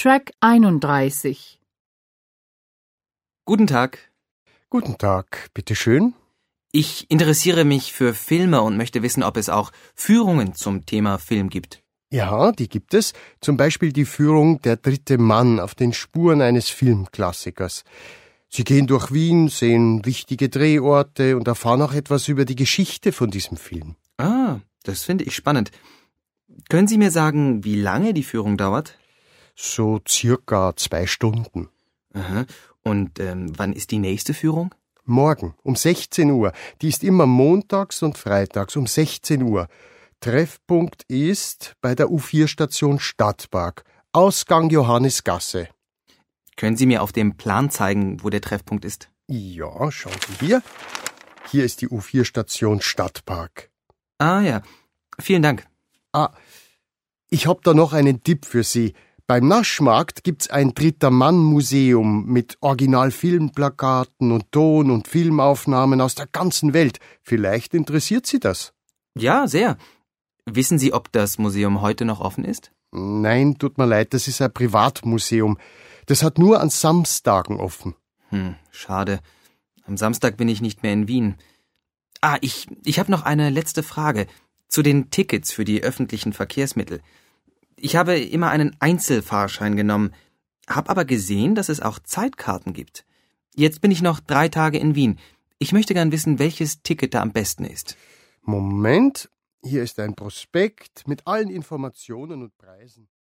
Track 31. Guten Tag. Guten Tag, bitteschön. Ich interessiere mich für Filme und möchte wissen, ob es auch Führungen zum Thema Film gibt. Ja, die gibt es. Zum Beispiel die Führung Der dritte Mann auf den Spuren eines Filmklassikers. Sie gehen durch Wien, sehen wichtige Drehorte und erfahren auch etwas über die Geschichte von diesem Film. Ah, das finde ich spannend. Können Sie mir sagen, wie lange die Führung dauert? So circa 2 Stunden. Aha. Und wann ist die nächste Führung? Morgen um 16 Uhr. Die ist immer montags und freitags um 16 Uhr. Treffpunkt ist bei der U4-Station Stadtpark. Ausgang Johannisgasse. Können Sie mir auf dem Plan zeigen, wo der Treffpunkt ist? Ja, schauen Sie hier. Hier ist die U4-Station Stadtpark. Ah ja, vielen Dank. Ich hab da noch einen Tipp für Sie. Beim Naschmarkt gibt's ein Dritter-Mann-Museum mit Original-Filmplakaten und Ton- und Filmaufnahmen aus der ganzen Welt. Vielleicht interessiert Sie das. Ja, sehr. Wissen Sie, ob das Museum heute noch offen ist? Nein, tut mir leid, das ist ein Privatmuseum. Das hat nur an Samstagen offen. Schade. Am Samstag bin ich nicht mehr in Wien. Ich habe noch eine letzte Frage zu den Tickets für die öffentlichen Verkehrsmittel. Ich habe immer einen Einzelfahrschein genommen, habe aber gesehen, dass es auch Zeitkarten gibt. Jetzt bin ich noch 3 Tage in Wien. Ich möchte gern wissen, welches Ticket da am besten ist. Moment, hier ist ein Prospekt mit allen Informationen und Preisen.